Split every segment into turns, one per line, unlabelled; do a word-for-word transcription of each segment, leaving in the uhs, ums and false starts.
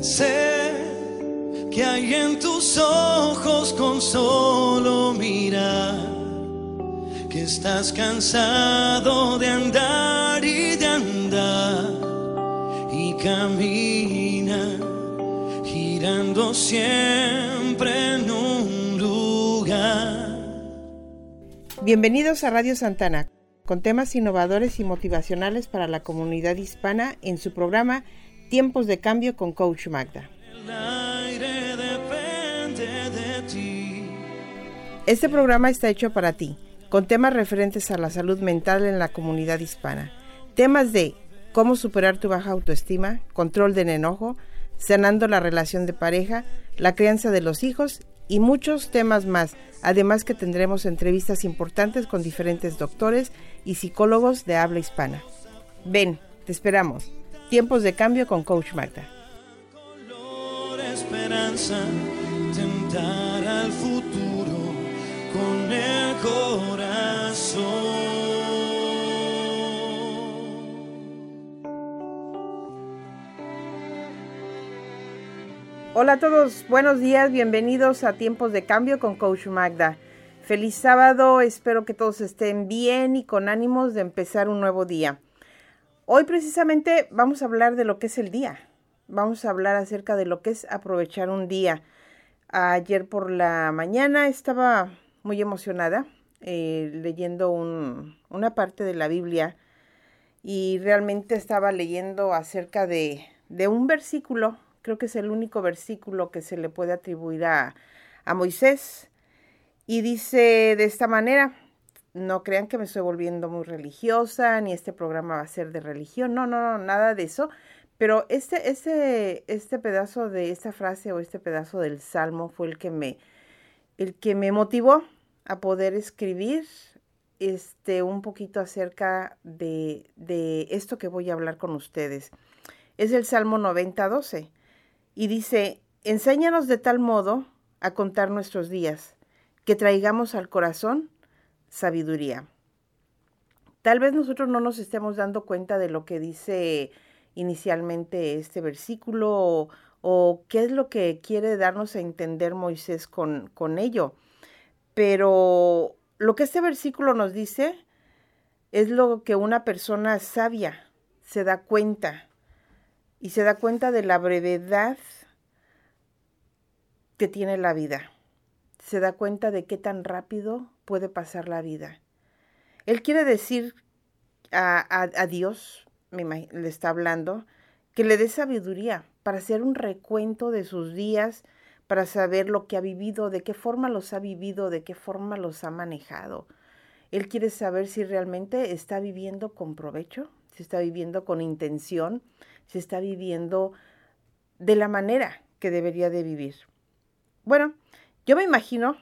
Sé que hay en tus ojos con solo mirar, que estás cansado de andar y de andar, y camina girando siempre en un lugar.
Bienvenidos a Radio Santana, con temas innovadores y motivacionales para la comunidad hispana en su programa Tiempos de Cambio con Coach Magda.
El aire depende de ti.
Este programa está hecho para ti, con temas referentes a la salud mental en la comunidad hispana. Temas de cómo superar tu baja autoestima, control del enojo, sanando la relación de pareja, la crianza de los hijos y muchos temas más. Además que tendremos entrevistas importantes con diferentes doctores y psicólogos de habla hispana. Ven, te esperamos. Tiempos de Cambio con Coach Magda.
Color esperanza, tentar al futuro con el corazón.
Hola a todos, buenos días, bienvenidos a Tiempos de Cambio con Coach Magda. Feliz sábado, espero que todos estén bien y con ánimos de empezar un nuevo día. Hoy precisamente vamos a hablar de lo que es el día. Vamos a hablar acerca de lo que es aprovechar un día. Ayer por la mañana estaba muy emocionada eh, leyendo un, una parte de la Biblia y realmente estaba leyendo acerca de, de un versículo. Creo que es el único versículo que se le puede atribuir a, a Moisés. Y dice de esta manera: no crean que me estoy volviendo muy religiosa, ni este programa va a ser de religión. No, no, no, nada de eso. Pero este, este, este pedazo de esta frase o este pedazo del Salmo fue el que me, el que me motivó a poder escribir este, un poquito acerca de, de esto que voy a hablar con ustedes. Es el Salmo noventa, doce. Y dice: enséñanos de tal modo a contar nuestros días, que traigamos al corazón sabiduría. Tal vez nosotros no nos estemos dando cuenta de lo que dice inicialmente este versículo o, o qué es lo que quiere darnos a entender Moisés con, con ello. Pero lo que este versículo nos dice es lo que una persona sabia se da cuenta. Y se da cuenta de la brevedad que tiene la vida. Se da cuenta de qué tan rápido puede pasar la vida. Él quiere decir a, a, a Dios, me imagino, le está hablando, que le dé sabiduría para hacer un recuento de sus días, para saber lo que ha vivido, de qué forma los ha vivido, de qué forma los ha manejado. Él quiere saber si realmente está viviendo con provecho, si está viviendo con intención, si está viviendo de la manera que debería de vivir. Bueno, yo me imagino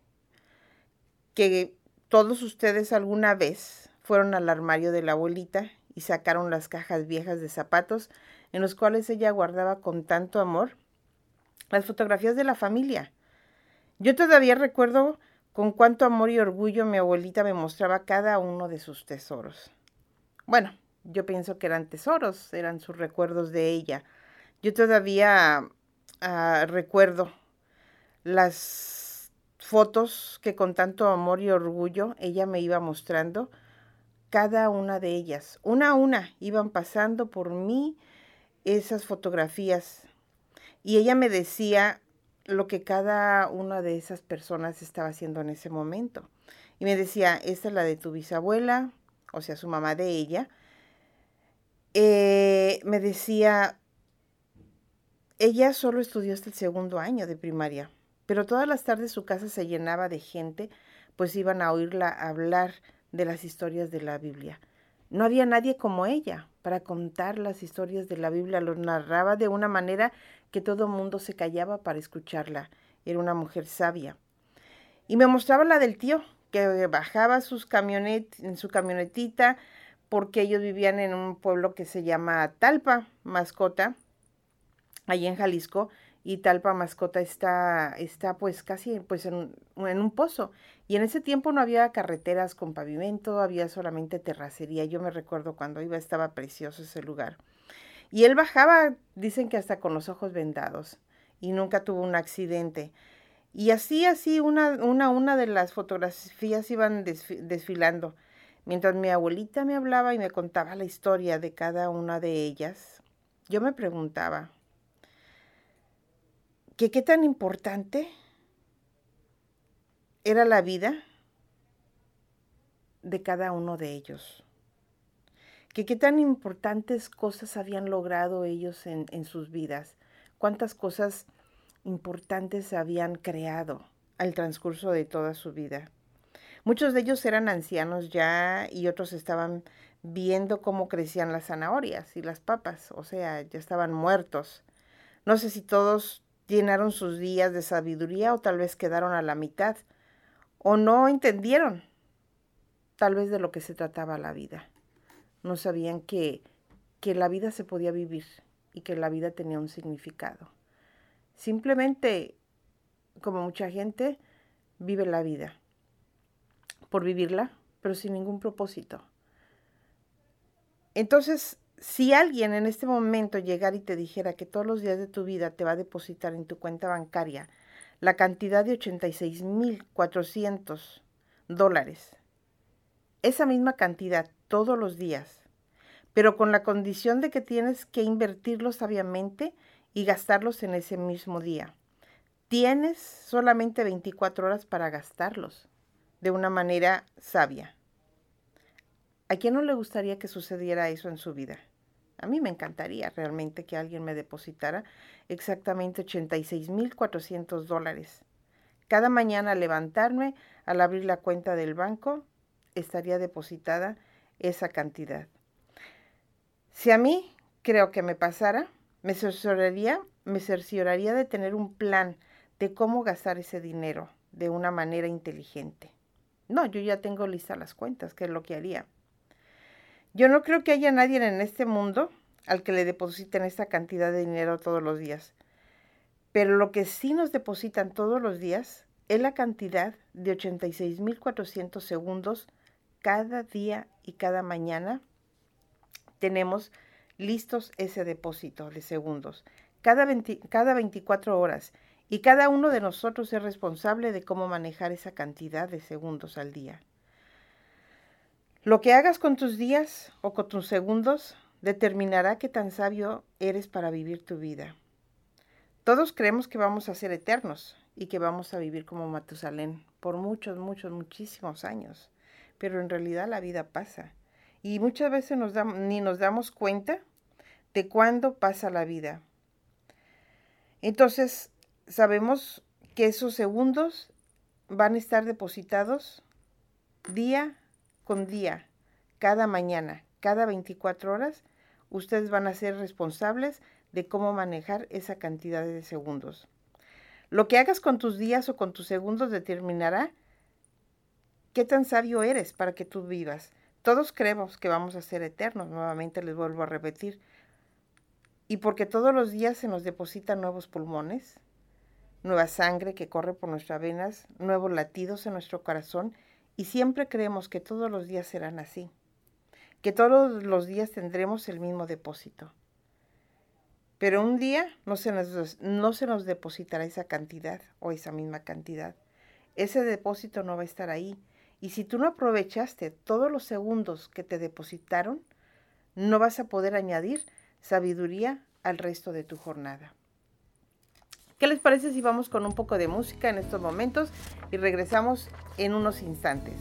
que todos ustedes alguna vez fueron al armario de la abuelita y sacaron las cajas viejas de zapatos en los cuales ella guardaba con tanto amor las fotografías de la familia. Yo todavía recuerdo con cuánto amor y orgullo mi abuelita me mostraba cada uno de sus tesoros. Bueno, yo pienso que eran tesoros, eran sus recuerdos de ella. Yo todavía uh, recuerdo las fotos que con tanto amor y orgullo ella me iba mostrando, cada una de ellas. Una a una iban pasando por mí esas fotografías. Y ella me decía lo que cada una de esas personas estaba haciendo en ese momento. Y me decía: esta es la de tu bisabuela, o sea, su mamá de ella. Eh, me decía, ella solo estudió hasta el segundo año de primaria, pero todas las tardes su casa se llenaba de gente, pues iban a oírla hablar de las historias de la Biblia. No había nadie como ella para contar las historias de la Biblia, los narraba de una manera que todo el mundo se callaba para escucharla. Era una mujer sabia. Y me mostraba la del tío, que bajaba sus camionet, en su camionetita, porque ellos vivían en un pueblo que se llama Talpa, Mascota, allí en Jalisco, y Talpa, Mascota está, está pues casi pues en, en un pozo. Y en ese tiempo no había carreteras con pavimento, había solamente terracería. Yo me recuerdo cuando iba, estaba precioso ese lugar. Y él bajaba, dicen que hasta con los ojos vendados, y nunca tuvo un accidente. Y así, así, una, una, una de las fotografías iban desfilando. Mientras mi abuelita me hablaba y me contaba la historia de cada una de ellas, yo me preguntaba, ¿que qué tan importante era la vida de cada uno de ellos? Que qué tan importantes cosas habían logrado ellos en, en sus vidas, cuántas cosas importantes habían creado al transcurso de toda su vida. Muchos de ellos eran ancianos ya y otros estaban viendo cómo crecían las zanahorias y las papas, o sea, ya estaban muertos. No sé si todos llenaron sus días de sabiduría o tal vez quedaron a la mitad, o no entendieron tal vez de lo que se trataba la vida. No sabían que, que la vida se podía vivir y que la vida tenía un significado. Simplemente, como mucha gente, vive la vida por vivirla, pero sin ningún propósito. Entonces, si alguien en este momento llegara y te dijera que todos los días de tu vida te va a depositar en tu cuenta bancaria la cantidad de ochenta y seis mil cuatrocientos dólares, esa misma cantidad todos los días, pero con la condición de que tienes que invertirlos sabiamente y gastarlos en ese mismo día. Tienes solamente veinticuatro horas para gastarlos de una manera sabia. ¿A quién no le gustaría que sucediera eso en su vida? A mí me encantaría realmente que alguien me depositara exactamente ochenta y seis mil cuatrocientos dólares. Cada mañana al levantarme, al abrir la cuenta del banco, estaría depositada esa cantidad. Si a mí creo que me pasara, me cercioraría, me cercioraría de tener un plan de cómo gastar ese dinero de una manera inteligente. No, yo ya tengo listas las cuentas, que es lo que haría. Yo no creo que haya nadie en este mundo al que le depositen esta cantidad de dinero todos los días. Pero lo que sí nos depositan todos los días es la cantidad de ochenta y seis mil cuatrocientos segundos cada día y cada mañana. Tenemos listos ese depósito de segundos cada, veinte, cada veinticuatro horas y cada uno de nosotros es responsable de cómo manejar esa cantidad de segundos al día. Lo que hagas con tus días o con tus segundos determinará qué tan sabio eres para vivir tu vida. Todos creemos que vamos a ser eternos y que vamos a vivir como Matusalén por muchos, muchos, muchísimos años, pero en realidad la vida pasa. Y muchas veces nos damos, ni nos damos cuenta de cuándo pasa la vida. Entonces, sabemos que esos segundos van a estar depositados día con día, cada mañana, cada veinticuatro horas. Ustedes van a ser responsables de cómo manejar esa cantidad de segundos. Lo que hagas con tus días o con tus segundos determinará qué tan sabio eres para que tú vivas. Todos creemos que vamos a ser eternos, nuevamente les vuelvo a repetir. Y porque todos los días se nos depositan nuevos pulmones, nueva sangre que corre por nuestras venas, nuevos latidos en nuestro corazón, y siempre creemos que todos los días serán así, que todos los días tendremos el mismo depósito. Pero un día no se nos, no se nos depositará esa cantidad o esa misma cantidad. Ese depósito no va a estar ahí. Y si tú no aprovechaste todos los segundos que te depositaron, no vas a poder añadir sabiduría al resto de tu jornada. ¿Qué les parece si vamos con un poco de música en estos momentos y regresamos en unos instantes?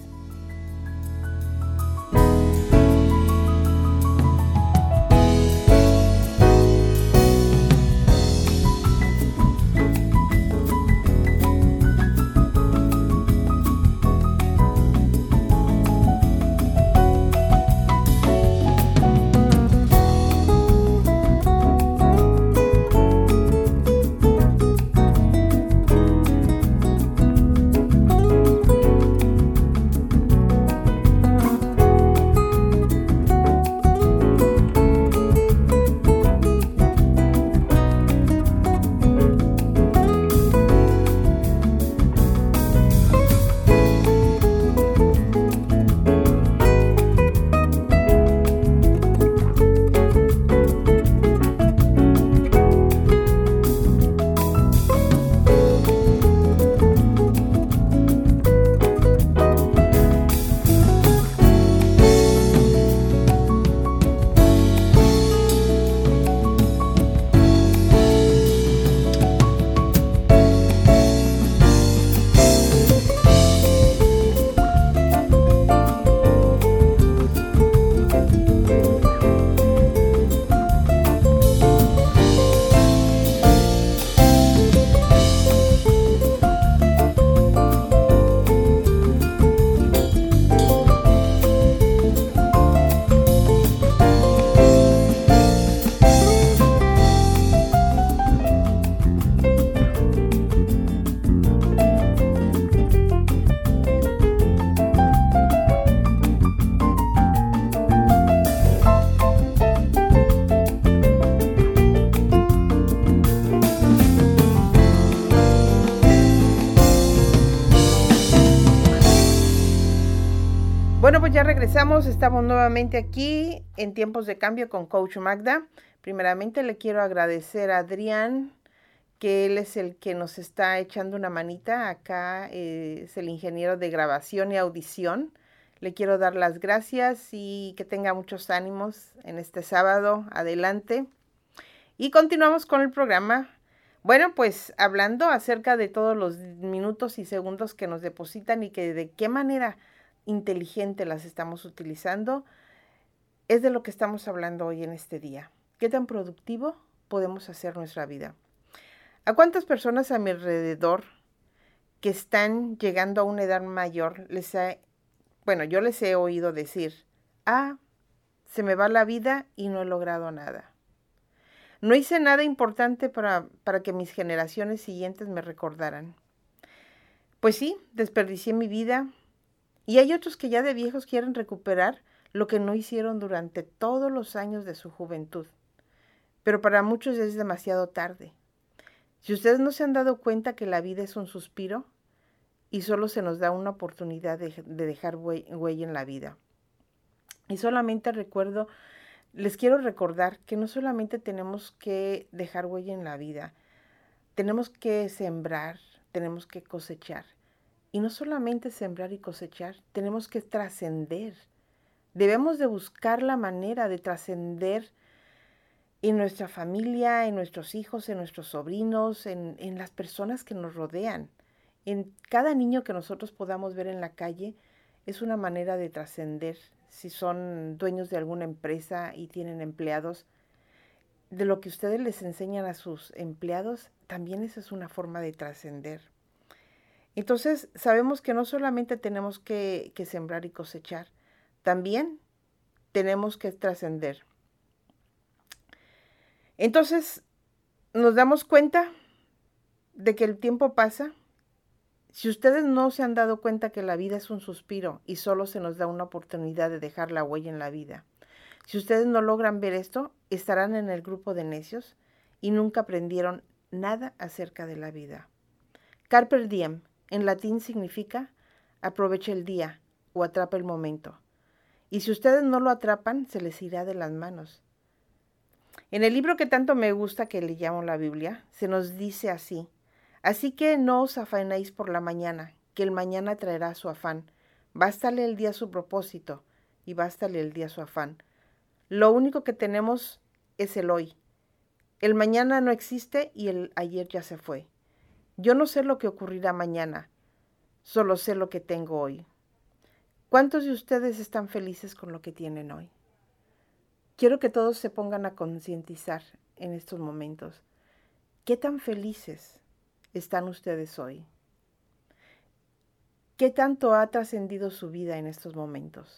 Bueno, pues ya regresamos, estamos nuevamente aquí en Tiempos de Cambio con Coach Magda. Primeramente le quiero agradecer a Adrián, que él es el que nos está echando una manita acá, eh, es el ingeniero de grabación y audición. Le quiero dar las gracias y que tenga muchos ánimos en este sábado. Adelante. Y continuamos con el programa. Bueno, pues hablando acerca de todos los minutos y segundos que nos depositan y que de qué manera inteligente las estamos utilizando, es de lo que estamos hablando hoy en este día. ¿Qué tan productivo podemos hacer nuestra vida? ¿A cuántas personas a mi alrededor que están llegando a una edad mayor les ha, bueno, yo les he oído decir, ah, se me va la vida y no he logrado nada? No hice nada importante para, para que mis generaciones siguientes me recordaran. Pues sí, desperdicié mi vida. Y hay otros que ya de viejos quieren recuperar lo que no hicieron durante todos los años de su juventud. Pero para muchos es demasiado tarde. Si ustedes no se han dado cuenta que la vida es un suspiro y solo se nos da una oportunidad de, de dejar huella en la vida. Y solamente recuerdo, les quiero recordar que no solamente tenemos que dejar huella en la vida, tenemos que sembrar, tenemos que cosechar. Y no solamente sembrar y cosechar, tenemos que trascender. Debemos de buscar la manera de trascender en nuestra familia, en nuestros hijos, en nuestros sobrinos, en, en las personas que nos rodean. En cada niño que nosotros podamos ver en la calle es una manera de trascender. Si son dueños de alguna empresa y tienen empleados, de lo que ustedes les enseñan a sus empleados, también esa es una forma de trascender. Entonces, sabemos que no solamente tenemos que, que sembrar y cosechar, también tenemos que trascender. Entonces, nos damos cuenta de que el tiempo pasa. Si ustedes no se han dado cuenta que la vida es un suspiro y solo se nos da una oportunidad de dejar la huella en la vida, si ustedes no logran ver esto, estarán en el grupo de necios y nunca aprendieron nada acerca de la vida. Carpe diem en latín significa aprovecha el día o atrapa el momento. Y si ustedes no lo atrapan, se les irá de las manos. En el libro que tanto me gusta, que le llamo la Biblia, se nos dice así: así que no os afanéis por la mañana, que el mañana traerá su afán. Bástale el día su propósito y bástale el día su afán. Lo único que tenemos es el hoy. El mañana no existe y el ayer ya se fue. Yo no sé lo que ocurrirá mañana, solo sé lo que tengo hoy. ¿Cuántos de ustedes están felices con lo que tienen hoy? Quiero que todos se pongan a concientizar en estos momentos. ¿Qué tan felices están ustedes hoy? ¿Qué tanto ha trascendido su vida en estos momentos?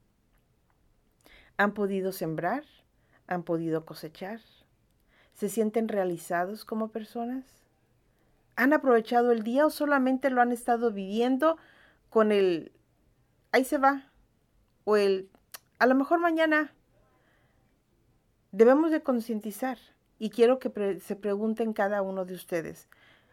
¿Han podido sembrar? ¿Han podido cosechar? ¿Se sienten realizados como personas? ¿Han aprovechado el día o solamente lo han estado viviendo con el ahí se va o el a lo mejor mañana? Debemos de concientizar y quiero que pre- se pregunten cada uno de ustedes,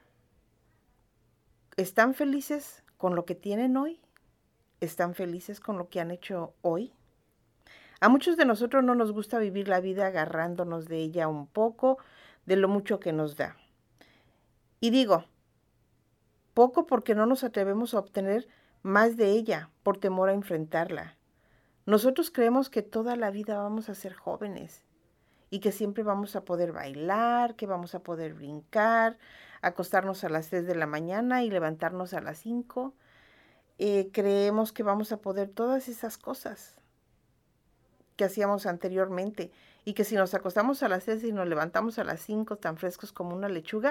¿están felices con lo que tienen hoy? ¿Están felices con lo que han hecho hoy? A muchos de nosotros no nos gusta vivir la vida agarrándonos de ella un poco, de lo mucho que nos da. Y digo, poco porque no nos atrevemos a obtener más de ella por temor a enfrentarla. Nosotros creemos que toda la vida vamos a ser jóvenes y que siempre vamos a poder bailar, que vamos a poder brincar, acostarnos a las tres de la mañana y levantarnos a las cinco. Eh, creemos que vamos a poder todas esas cosas que hacíamos anteriormente y que si nos acostamos a las seis y nos levantamos a las cinco tan frescos como una lechuga,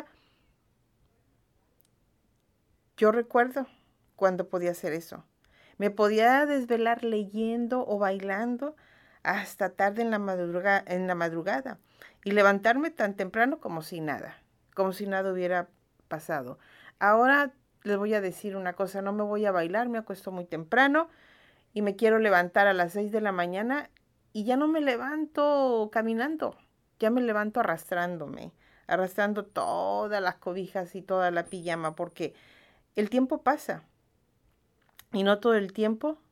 yo recuerdo cuando podía hacer eso. Me podía desvelar leyendo o bailando hasta tarde en la, madruga, en la madrugada y levantarme tan temprano como si nada, como si nada hubiera pasado. Ahora les voy a decir una cosa, no me voy a bailar, me acuesto muy temprano y me quiero levantar a las seis de la mañana y ya no me levanto caminando, ya me levanto arrastrándome, arrastrando todas las cobijas y toda la pijama porque el tiempo pasa y no todo el tiempo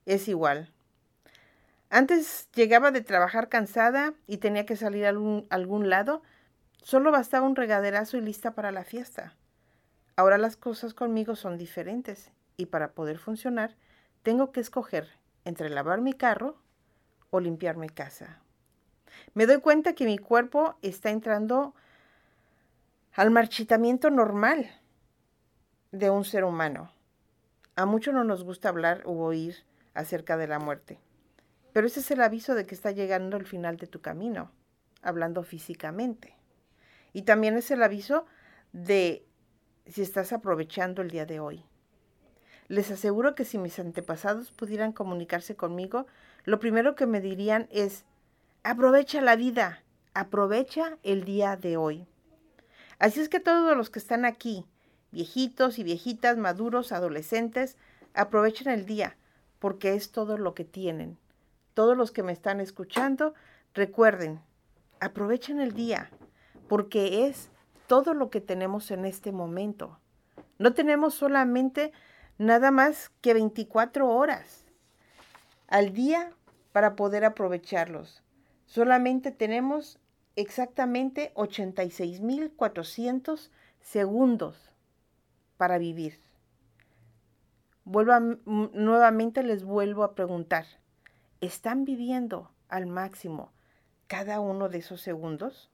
es igual. Antes llegaba de trabajar cansada y tenía que salir a algún, a algún lado. Solo bastaba un regaderazo y lista para la fiesta. Ahora las cosas conmigo son diferentes y para poder funcionar tengo que escoger entre lavar mi carro o limpiar mi casa. Me doy cuenta que mi cuerpo está entrando al marchitamiento normal de un ser humano. A muchos no nos gusta hablar u oír acerca de la muerte, pero ese es el aviso de que está llegando el final de tu camino, hablando físicamente. Y también es el aviso de si estás aprovechando el día de hoy. Les aseguro que si mis antepasados pudieran comunicarse conmigo, lo primero que me dirían es: aprovecha la vida, aprovecha el día de hoy. Así es que todos los que están aquí, viejitos y viejitas, maduros, adolescentes, aprovechen el día, porque es todo lo que tienen. Todos los que me están escuchando, recuerden, aprovechen el día, porque es todo lo que tenemos en este momento. No tenemos solamente nada más que veinticuatro horas al día para poder aprovecharlos. Solamente tenemos exactamente ochenta y seis mil cuatrocientos segundos para vivir. Vuelvo a, nuevamente les vuelvo a preguntar, ¿están viviendo al máximo cada uno de esos segundos?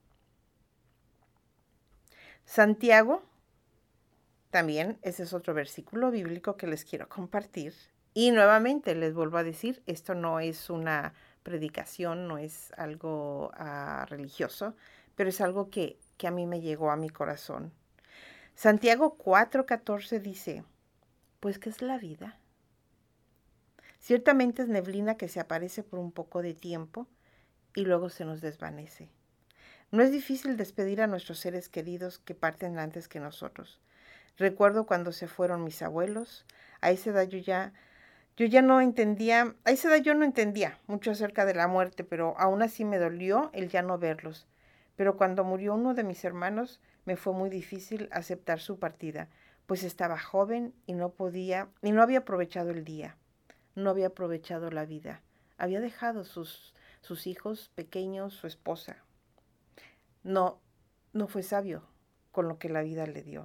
Santiago, también ese es otro versículo bíblico que les quiero compartir. Y nuevamente les vuelvo a decir, esto no es una predicación, no es algo uh, religioso, pero es algo que, que a mí me llegó a mi corazón. Santiago cuatro catorce dice, pues, ¿qué es la vida? Ciertamente es neblina que se aparece por un poco de tiempo y luego se nos desvanece. No es difícil despedir a nuestros seres queridos que parten antes que nosotros. Recuerdo cuando se fueron mis abuelos. A esa edad yo ya, yo ya no entendía, a esa edad yo no entendía mucho acerca de la muerte, pero aún así me dolió el ya no verlos. Pero cuando murió uno de mis hermanos, me fue muy difícil aceptar su partida, pues estaba joven y no podía, y no había aprovechado el día, no había aprovechado la vida. Había dejado sus, sus hijos pequeños, su esposa. No, no fue sabio con lo que la vida le dio.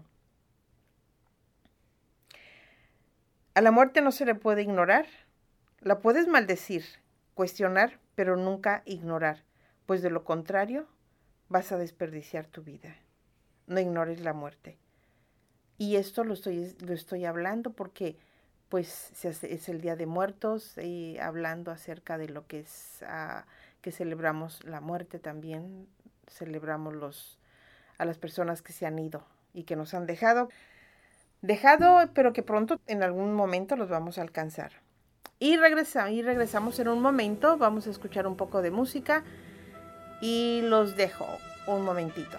A la muerte no se le puede ignorar. La puedes maldecir, cuestionar, pero nunca ignorar, pues de lo contrario vas a desperdiciar tu vida. No ignores la muerte. Y esto lo estoy, lo estoy hablando porque pues es el Día de Muertos y hablando acerca de lo que es, uh, que celebramos la muerte también, celebramos los, a las personas que se han ido y que nos han dejado. Dejado, pero que pronto en algún momento los vamos a alcanzar. Y, regresa, y regresamos en un momento, vamos a escuchar un poco de música y los dejo un momentito.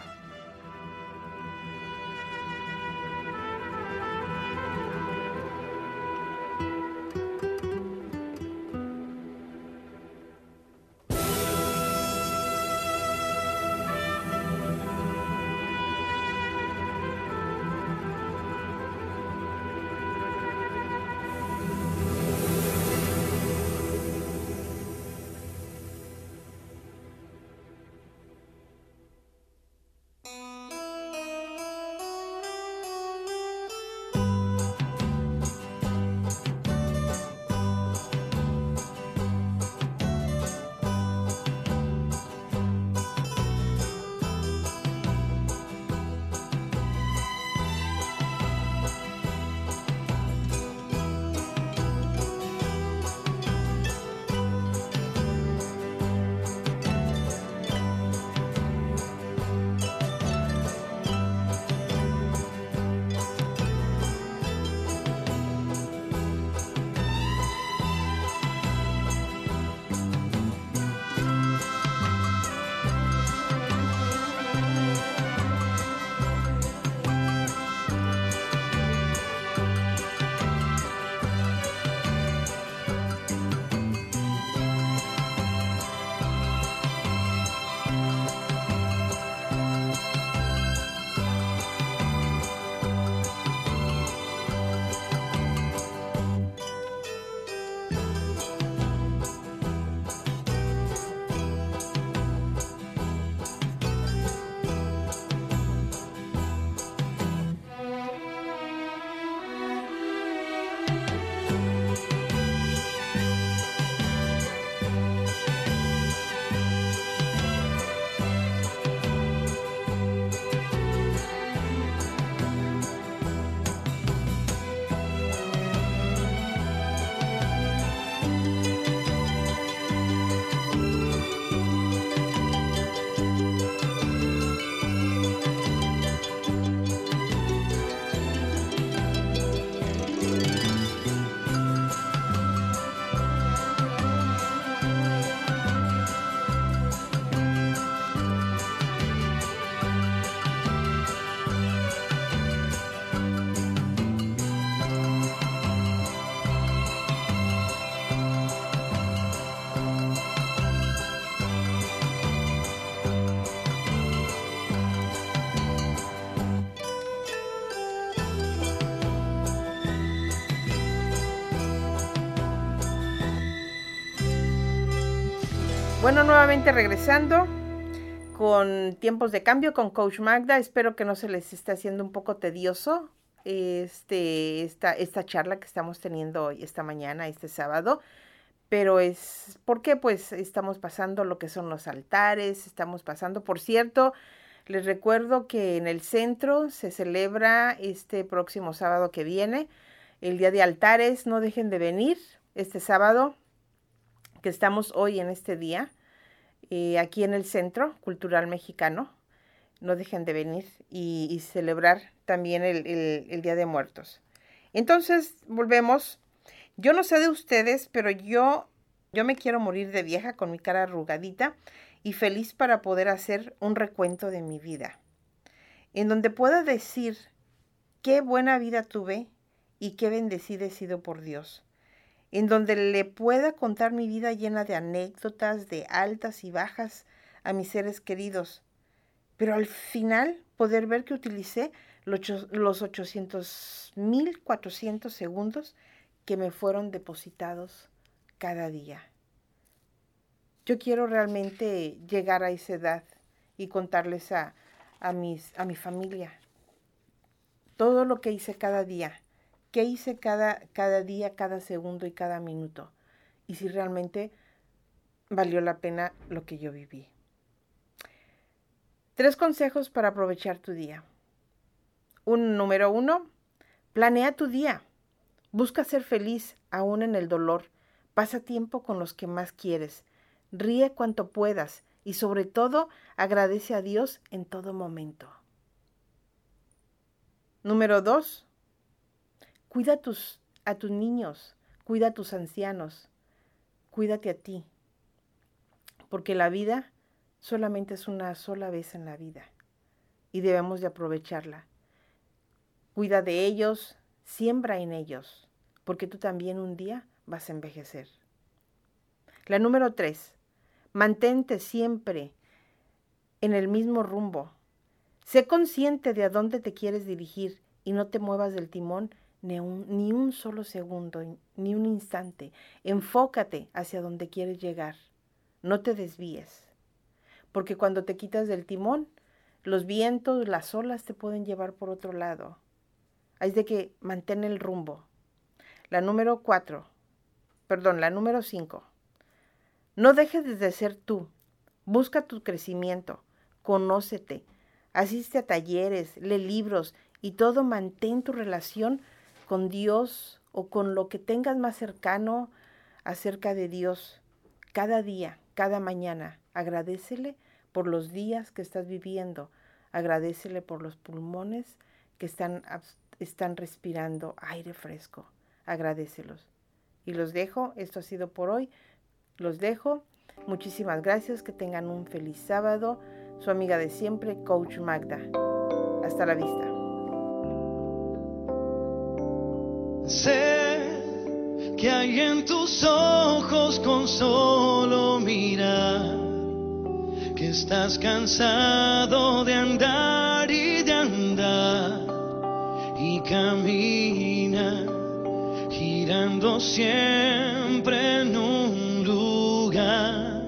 Bueno, nuevamente regresando con Tiempos de Cambio con Coach Magda. Espero que no se les esté haciendo un poco tedioso este, esta, esta charla que estamos teniendo hoy, esta mañana, este sábado. Pero es porque pues estamos pasando lo que son los altares, estamos pasando, por cierto, les recuerdo que en el centro se celebra este próximo sábado que viene, el Día de Altares. No dejen de venir este sábado, que estamos hoy en este día, eh, aquí en el Centro Cultural Mexicano. No dejen de venir y, y celebrar también el, el, el Día de Muertos. Entonces, volvemos. Yo no sé de ustedes, pero yo, yo me quiero morir de vieja con mi cara arrugadita y feliz para poder hacer un recuento de mi vida, en donde pueda decir qué buena vida tuve y qué bendecida he sido por Dios, en donde le pueda contar mi vida llena de anécdotas, de altas y bajas a mis seres queridos, pero al final poder ver que utilicé los ochocientos mil cuatrocientos segundos que me fueron depositados cada día. Yo quiero realmente llegar a esa edad y contarles a, a, mis, a mi familia todo lo que hice cada día, qué hice cada, cada día, cada segundo y cada minuto, y si realmente valió la pena lo que yo viví. Tres consejos para aprovechar tu día. Un número uno, planea tu día. Busca ser feliz aún en el dolor. Pasa tiempo con los que más quieres. Ríe cuanto puedas y sobre todo agradece a Dios en todo momento. Número dos, cuida a tus, a tus niños, cuida a tus ancianos, cuídate a ti, porque la vida solamente es una sola vez en la vida y debemos de aprovecharla. Cuida de ellos, siembra en ellos, porque tú también un día vas a envejecer. La número tres, mantente siempre en el mismo rumbo. Sé consciente de a dónde te quieres dirigir y no te muevas del timón ni un, ni un solo segundo, ni un instante. Enfócate hacia donde quieres llegar. No te desvíes, porque cuando te quitas del timón, los vientos, las olas te pueden llevar por otro lado. Es de que mantén el rumbo. La número cuatro, perdón, la número cinco. No dejes de ser tú. Busca tu crecimiento. Conócete. Asiste a talleres, lee libros y todo. Mantén tu relación con Dios o con lo que tengas más cercano acerca de Dios. Cada día, cada mañana, agradécele por los días que estás viviendo. Agradécele por los pulmones que están, están respirando aire fresco. Agradécelos. Y los dejo. Esto ha sido por hoy. Los dejo. Muchísimas gracias. Que tengan un feliz sábado. Su amiga de siempre, Coach Magda. Hasta la vista.
Sé que hay en tus ojos con solo mirar que estás cansado de andar y de andar y camina girando siempre en un lugar.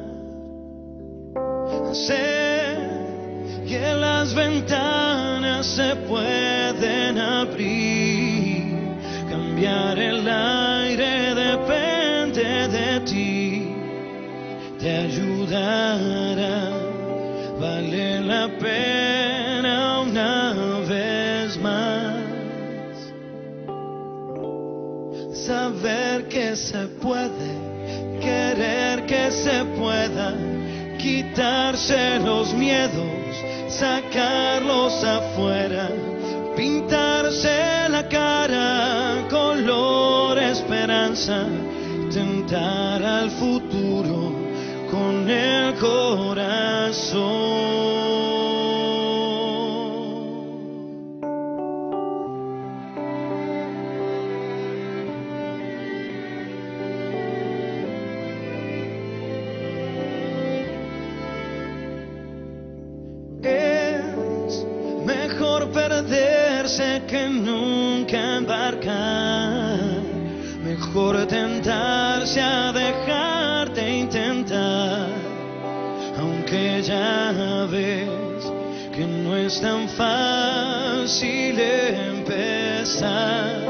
Sé que las ventanas se pueden abrir, cambiar el aire depende de ti, te ayudará, vale la pena una vez más. Saber que se puede, querer que se pueda, quitarse los miedos, sacarlos afuera, pintarse la cara color esperanza, tentar al futuro con el corazón. Perderse que nunca embarcar, mejor tentarse a dejarte intentar, ya ves que no es tan fácil empezar.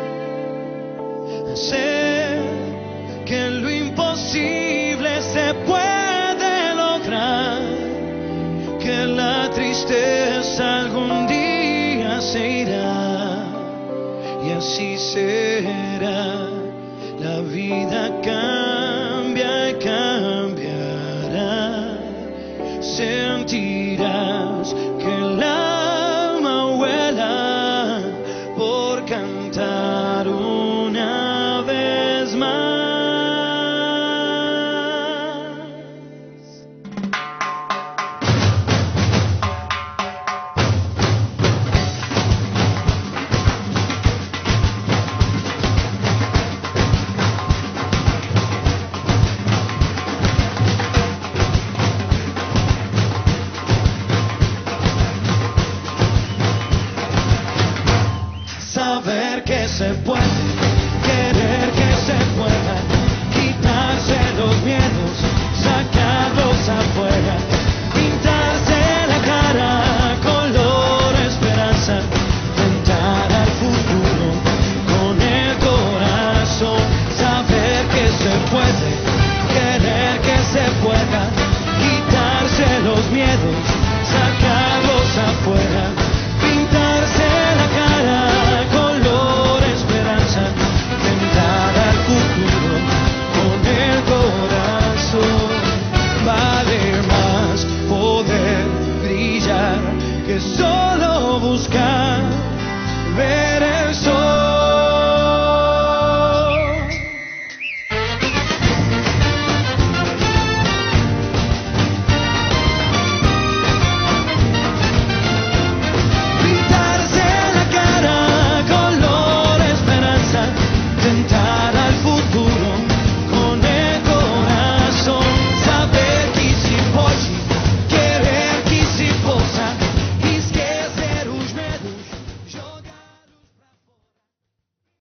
Sé que lo imposible se puede lograr, que la tristeza algún día se irá y así será. La vida cambia y cambiará. Sentirás que